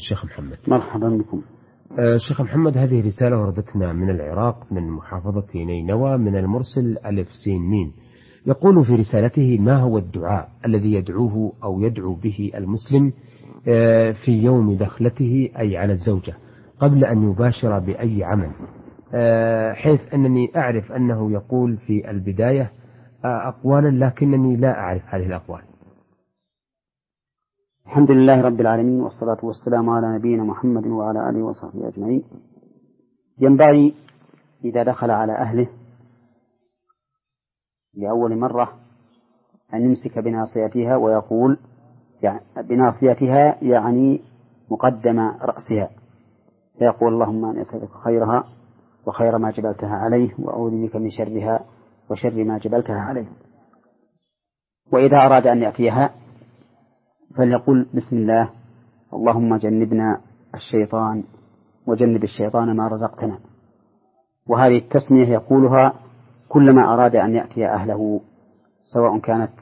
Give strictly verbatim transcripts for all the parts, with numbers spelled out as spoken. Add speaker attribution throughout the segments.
Speaker 1: بالشيخ محمد.
Speaker 2: مرحبا بكم.
Speaker 1: آه شيخ محمد، هذه رسالة وردتنا من العراق من محافظة نينوى من المرسل ألف سين مين. يقول في رسالته: ما هو الدعاء الذي يدعوه أو يدعو به المسلم آه في يوم دخلته أي على الزوجة قبل أن يباشر بأي عمل، آه حيث أنني أعرف أنه يقول في البداية آه أقوالا لكنني لا أعرف هذه الأقوال.
Speaker 2: الحمد لله رب العالمين، والصلاة والسلام على نبينا محمد وعلى آله وصحبه أجمعين. ينبغي إذا دخل على أهله لأول مرة أن يمسك بناصيتها ويقول، يعني بناصيتها يعني مقدم رأسها، فيقول: اللهم أنا أسألك خيرها وخير ما جبلتها عليه، وأعوذ بك من شرها وشر ما جبلتها عليه. وإذا أراد أن يأتيها فليقول: بسم الله، اللهم جنبنا الشيطان وجنب الشيطان ما رزقتنا. وهذه التسمية يقولها كلما أراد أن يأتي أهله، سواء كانت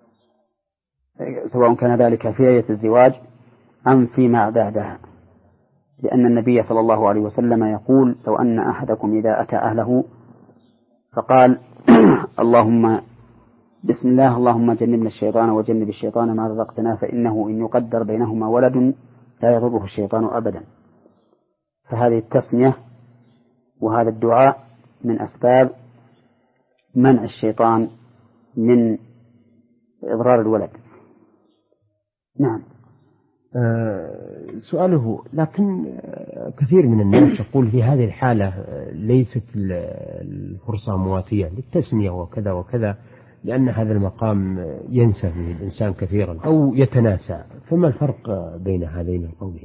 Speaker 2: سواء كان ذلك في ليلة الزواج أم فيما بعدها، لأن النبي صلى الله عليه وسلم يقول: لو أن أحدكم إذا أتى أهله فقال اللهم بسم الله اللهم جنبنا الشيطان وجنب الشيطان ما رزقتنا، فإنه إن يقدر بينهما ولد لا يضره الشيطان أبدا. فهذه التسمية وهذا الدعاء من أسباب منع الشيطان من إضرار الولد. نعم.
Speaker 1: آه سؤاله: لكن كثير من الناس يقول في هذه الحالة ليست الفرصة مواتية للتسمية وكذا وكذا، لأن هذا المقام ينسى فيه الإنسان كثيرا أو يتناسى، فما الفرق بين هذين القولين؟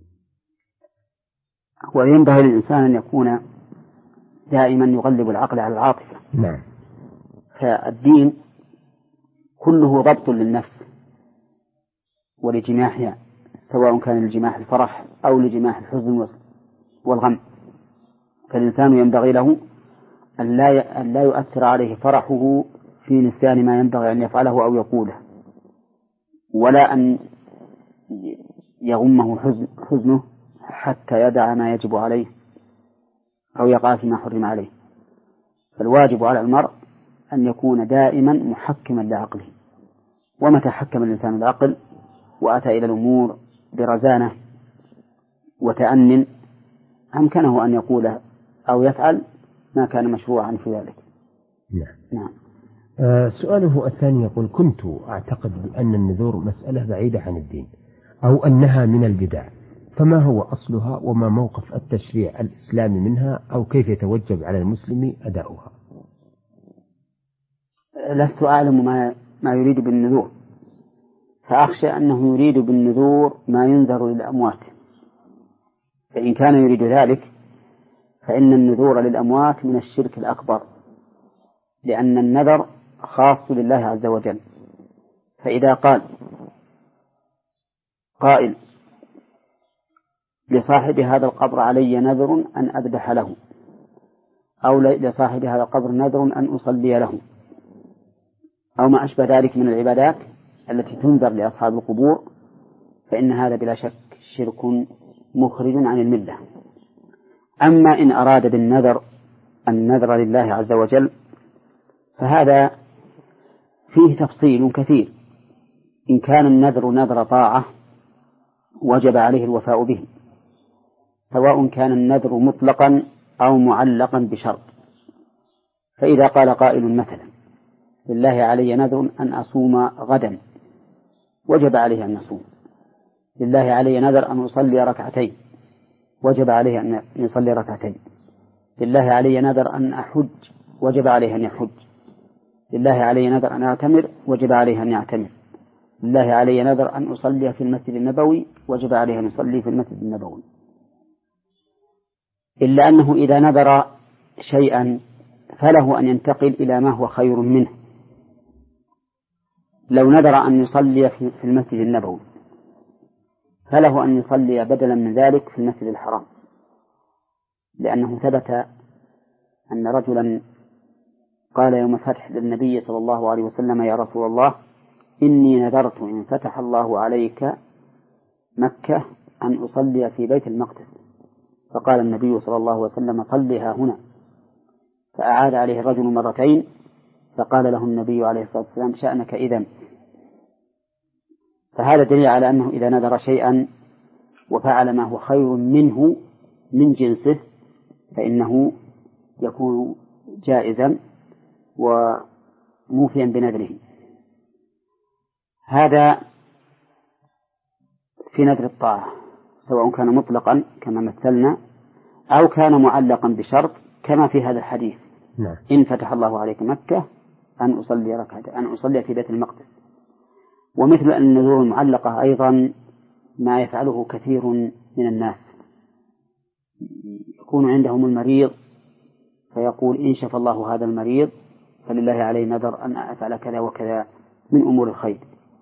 Speaker 2: وينبغي للإنسان أن يكون دائما يغلب العقل على العاطفة.
Speaker 1: نعم.
Speaker 2: فالدين كله ضبط للنفس ولجماحها، سواء كان لجماح الفرح أو لجماح الحزن والغم. فالإنسان ينبغي له أن لا أن لا يؤثر عليه فرحه في نسيان ما ينبغي أن يفعله أو يقوله، ولا أن يغمه حزن حزنه حتى يدع ما يجب عليه أو يقع فيما حرم عليه. فالواجب على المرء أن يكون دائما محكما لعقله، ومتى حكم الإنسان العقل وأتى إلى الأمور برزانة وتأنٍ أمكنه أن يقول أو يفعل ما كان مشروعا في ذلك.
Speaker 1: نعم.
Speaker 2: نعم.
Speaker 1: آه سؤاله الثاني يقول: كنت أعتقد بأن النذور مسألة بعيدة عن الدين أو أنها من البدع، فما هو أصلها وما موقف التشريع الإسلامي منها، أو كيف يتوجب على المسلم أداؤها؟
Speaker 2: لست أعلم ما, ما يريد بالنذور، فأخشى أنه يريد بالنذور ما ينذر للأموات، فإن كان يريد ذلك فإن النذور للأموات من الشرك الأكبر، لأن النذر خاص لله عز وجل. فإذا قال قائل لصاحب هذا القبر علي نذر أن أذبح له، أو لصاحب هذا القبر نذر أن أصلي له، أو ما أشبه ذلك من العبادات التي تنذر لأصحاب القبور، فإن هذا بلا شك شرك مخرج عن الملة. أما إن أراد بالنذر النذر لله عز وجل فهذا فيه تفصيل كثير. إن كان النذر نذر طاعة وجب عليه الوفاء به، سواء كان النذر مطلقا أو معلقا بشرط. فإذا قال قائل مثلا: لله علي نذر أن أصوم غدا، وجب عليه أن يصوم. لله علي نذر أن أصلي ركعتين، وجب عليه أن يصلي ركعتين. لله علي نذر أن أحج، وجب عليه أن يحج. لله علي نذر أن أعتمر، وجب عليه أن يعتمر. لله علي نذر أن أصلي في المسجد النبوي، وجب عليه أن يصلي في المسجد النبوي. إلا أنه إذا نذر شيئا فله أن ينتقل إلى ما هو خير منه. لو نذر أن يصلي في المسجد النبوي فله أن يصلي بدلا من ذلك في المسجد الحرام، لأنه ثبت أن رجلا قال يوم فتح للنبي صلى الله عليه وسلم: يا رسول الله، إني نذرت إن فتح الله عليك مكة أن أصلي في بيت المقدس، فقال النبي صلى الله عليه وسلم صلها هنا، فأعاد عليه الرجل مرتين، فقال له النبي عليه الصلاة والسلام شأنك إذن. فهذا دليل على أنه إذا نذر شيئا وفعل ما هو خير منه من جنسه فإنه يكون جائزا وموفيا بنذره. هذا في نذر الطاعة، سواء كان مطلقا كما مثلنا أو كان معلقا بشرط كما في هذا الحديث.
Speaker 1: نعم.
Speaker 2: إن فتح الله عليك مكة أن أصلي ركعة أن أصلي في بيت المقدس. ومثل النذور المعلقة أيضا ما يفعله كثير من الناس، يكون عندهم المريض فيقول إن شفى الله هذا المريض فلله عليه نذر أن أفعل كذا وكذا من أمور الخير،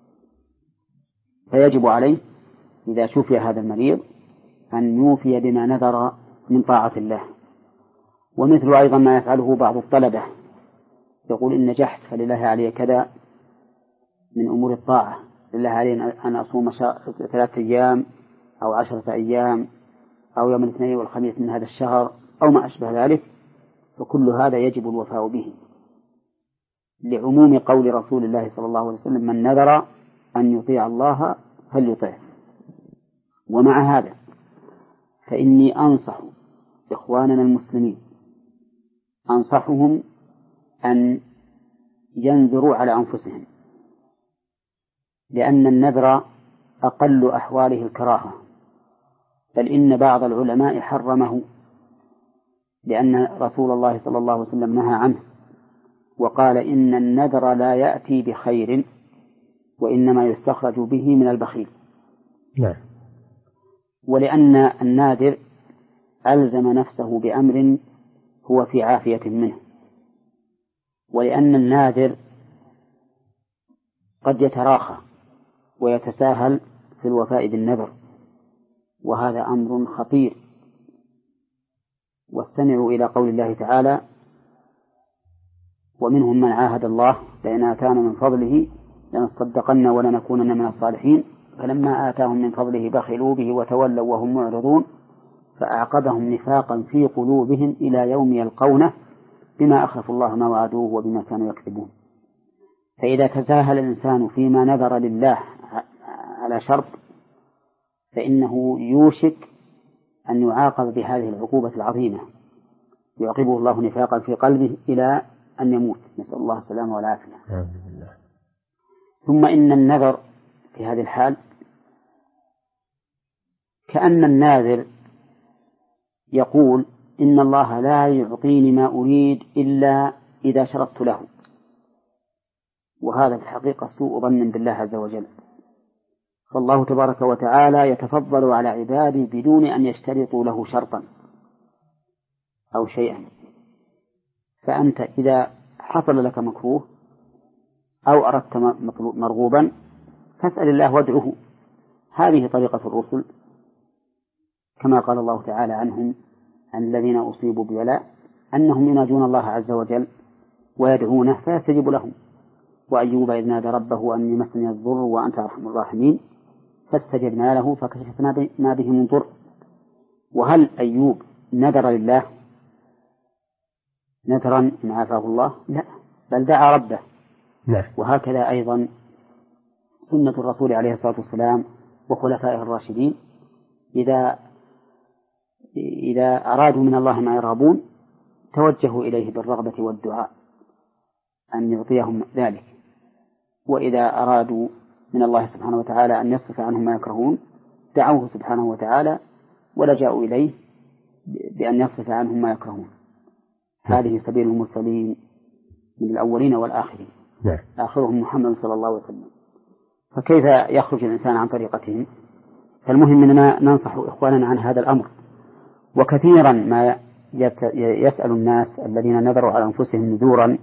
Speaker 2: فيجب عليه إذا شفي هذا المريض أن يوفي بما نذر من طاعة الله. ومثل أيضا ما يفعله بعض الطلبة، يقول إن نجحت فلله علي كذا من أمور الطاعة، لله علي أن أصوم ثلاثة أيام أو عشرة أيام أو يوم الاثنين والخميس من هذا الشهر أو ما أشبه ذلك، فكل هذا يجب الوفاء به لعموم قول رسول الله صلى الله عليه وسلم من نذر أن يطيع الله فليطيعه. ومع هذا فإني أنصح إخواننا المسلمين أنصحهم أن ينذروا على أنفسهم، لأن النذر أقل أحواله الكراهة، بل إن بعض العلماء حرمه، لأن رسول الله صلى الله عليه وسلم نهى عنه وقال إن النذر لا يأتي بخير وإنما يستخرج به من البخيل.
Speaker 1: نعم.
Speaker 2: ولأن الناذر ألزم نفسه بأمر هو في عافية منه، ولأن الناذر قد يتراخى ويتساهل في الوفاء بالنذر، وهذا أمر خطير. واستمعوا إلى قول الله تعالى ومنهم من عاهد الله لئن آتانا من فضله لنصدقن ولنكونن من الصالحين فلما آتاهم من فضله بخلوا به وتولوا وهم معرضون فأعقبهم نفاقا في قلوبهم إلى يوم يلقونه بما أخلفوا الله ما وعدوه وبما كانوا يكذبون. فإذا تساهل الإنسان فيما نذر لله على شرط فإنه يوشك أن يعاقب بهذه العقوبة العظيمة، يعقبه الله نفاقا في قلبه إلى أن يموت، نسأل الله السلامة والعافية. ثم إن النذر في هذه الحال كأن الناذر يقول إن الله لا يعطيني ما أريد إلا إذا شرطت له، وهذا في الحقيقة سوء ظن بالله عز وجل. فالله تبارك وتعالى يتفضل على عباده بدون أن يشترطوا له شرطا أو شيئا. فأنت إذا حصل لك مكروه أو أردت مرغوبا فاسأل الله وادعه. هذه طريقة الرسل كما قال الله تعالى عنهم عن الذين أصيبوا ببلاء أنهم يناجون الله عز وجل ويدعونه فيستجيب لهم. وأيوب إذ نادى ربه أني مسني الضر وأنت أرحم الراحمين فاستجبنا له فكشفنا ما به من ضر. وهل أيوب نذر لله نذرا إن عافاه الله؟ لا، بل دعا ربه.
Speaker 1: نعم.
Speaker 2: وهكذا أيضا سنة الرسول عليه الصلاة والسلام وخلفائه الراشدين إذا إذا أرادوا من الله ما يرغبون توجهوا إليه بالرغبة والدعاء أن يعطيهم ذلك، وإذا أرادوا من الله سبحانه وتعالى أن يصرف عنهم ما يكرهون دعوه سبحانه وتعالى ولجأوا إليه بأن يصرف عنهم ما يكرهون. هذه سبيل المرسلين من الأولين والآخرين.
Speaker 1: نعم.
Speaker 2: آخرهم محمد صلى الله عليه وسلم. فكيف يخرج الإنسان عن طريقتهم؟ فالمهم أننا ننصح إخواننا عن هذا الأمر. وكثيرا ما يسأل الناس الذين نذروا على أنفسهم نذورا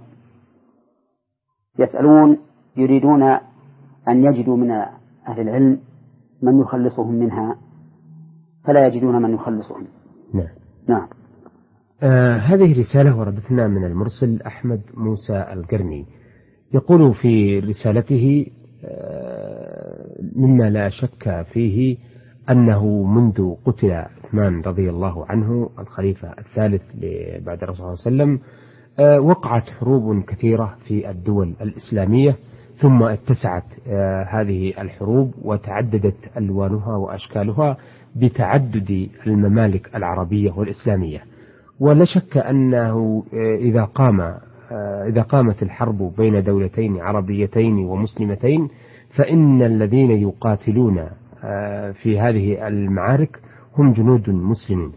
Speaker 2: يسألون يريدون أن يجدوا من أهل العلم من يخلصهم منها فلا يجدون من يخلصهم.
Speaker 1: نعم.
Speaker 2: نعم.
Speaker 1: آه هذه رسالة وردتنا من المرسل أحمد موسى القرني، يقول في رسالته آه مما لا شك فيه أنه منذ قتل عثمان رضي الله عنه الخليفة الثالث بعد الرسول صلى الله عليه وسلم وقعت حروب كثيرة في الدول الإسلامية، ثم اتسعت هذه الحروب وتعددت ألوانها وأشكالها بتعدد الممالك العربية والإسلامية. ولا شك أنه إذا قام إذا قامت الحرب بين دولتين عربيتين ومسلمتين فإن الذين يقاتلون في هذه المعارك هم جنود مسلمين.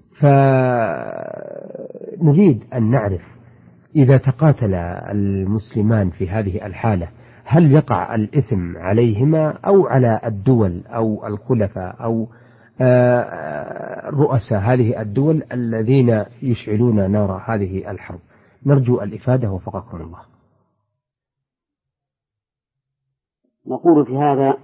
Speaker 1: فنريد أن نعرف إذا تقاتل المسلمان في هذه الحالة هل يقع الإثم عليهما أو على الدول أو الخلفاء أو رؤساء هذه الدول الذين يشعلون نار هذه الحرب؟ نرجو الإفادة وفقكم الله.
Speaker 2: نقول في هذا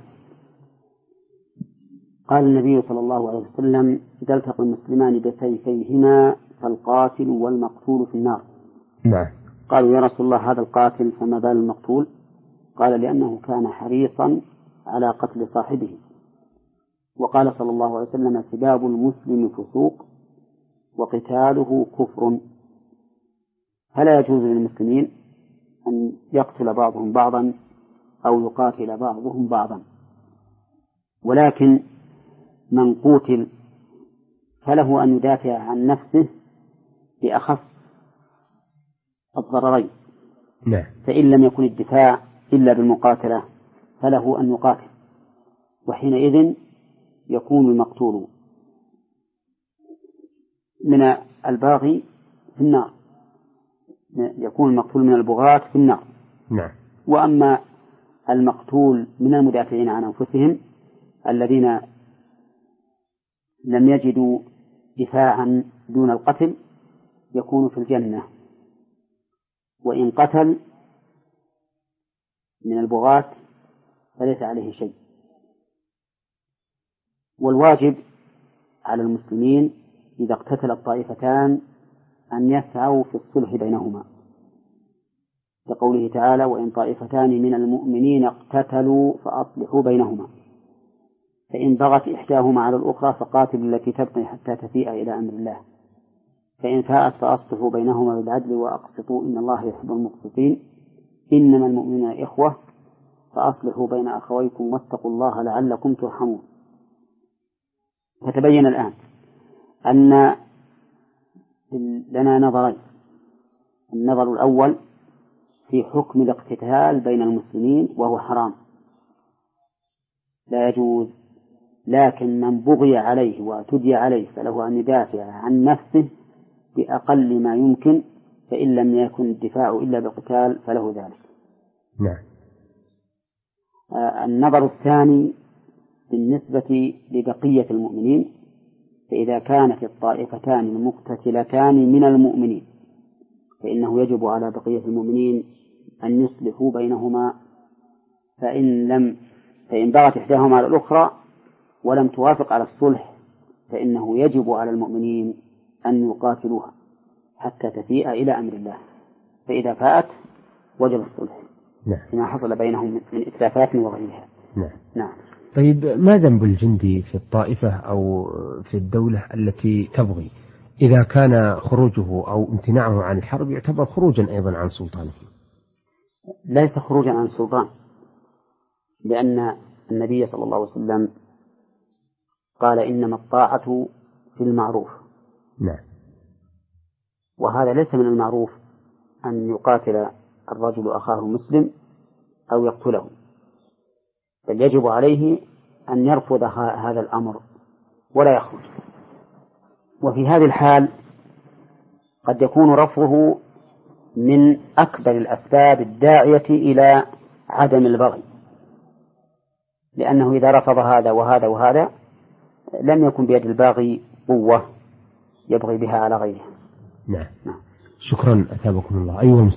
Speaker 2: قال النبي صلى الله عليه وسلم: إذا التقى المسلمان بسيفيهما فالقاتل والمقتول في النار.
Speaker 1: نعم.
Speaker 2: قالوا: يا رسول الله هذا القاتل فما بال المقتول؟ قال: لأنه كان حريصا على قتل صاحبه. وقال صلى الله عليه وسلم: سباب المسلم فسوق وقتاله كفر. فلا يجوز للمسلمين أن يقتل بعضهم بعضا أو يقاتل بعضهم بعضا، ولكن من قتل فله أن يدافع عن نفسه بأخف الضررين.
Speaker 1: نعم.
Speaker 2: فإن لم يكن الدفاع إلا بالمقاتلة فله أن يقاتل، وحينئذ يكون المقتول من الباغي في النار، يكون المقتول من البغاة في النار.
Speaker 1: نعم.
Speaker 2: وأما المقتول من المدافعين عن أنفسهم الذين لم يجدوا دفاعا دون القتل يكون في الجنة، وإن قتل من البغاة فليس عليه شيء. والواجب على المسلمين إذا اقتتل الطائفتان أن يسعوا في الصلح بينهما، كقوله تعالى: وإن طائفتان من المؤمنين اقتتلوا فأصلحوا بينهما، فإن بغت إحداهما على الأخرى فقاتلوا التي تبغي حتى تفيء إلى أمر الله، فإن فاءت فأصلحوا بينهما بالعدل وأقسطوا إن الله يحب المقسطين، إنما المؤمنون إخوة فأصلحوا بين أخويكم واتقوا الله لعلكم ترحمون. فتبين الآن أن لنا نظرين: النظر الأول في حكم الاقتتال بين المسلمين وهو حرام لا يجوز، لكن من بغي عليه واعتدي عليه فله أن يدافع عن نفسه بأقل ما يمكن، فإن لم يكن الدفاع إلا بالقتال فله ذلك.
Speaker 1: نعم.
Speaker 2: آه النظر الثاني بالنسبة لبقية المؤمنين، فإذا كانت الطائفتان المقتتلتان من المؤمنين فإنه يجب على بقية المؤمنين أن يصلحوا بينهما، فإن لم فإن بغت إحداهما على الأخرى ولم توافق على الصلح فإنه يجب على المؤمنين أن يقاتلوها حتى تفيء إلى أمر الله، فإذا فاءت وجب الصلح.
Speaker 1: نعم.
Speaker 2: فيما حصل بينهم من إتلافات وغيرها.
Speaker 1: نعم.
Speaker 2: نعم.
Speaker 1: طيب، ما ذنب الجندي في الطائفة أو في الدولة التي تبغي إذا كان خروجه أو امتناعه عن الحرب يعتبر خروجا أيضا عن سلطانه؟
Speaker 2: ليس خروجا عن السلطان، لأن النبي صلى الله عليه وسلم قال: إنما الطاعة في المعروف.
Speaker 1: نعم.
Speaker 2: وهذا ليس من المعروف أن يقاتل الرجل أخاه المسلم أو يقتله، بل يجب عليه أن يرفض هذا الأمر ولا يخرج. وفي هذه الحال قد يكون رفضه من أكبر الأسباب الداعية إلى عدم البغي، لأنه إذا رفض هذا وهذا وهذا لم يكن بيد الباغي قوة يبغي بها على غيره.
Speaker 1: نعم. نعم. شكرا، أثابكم الله. أيها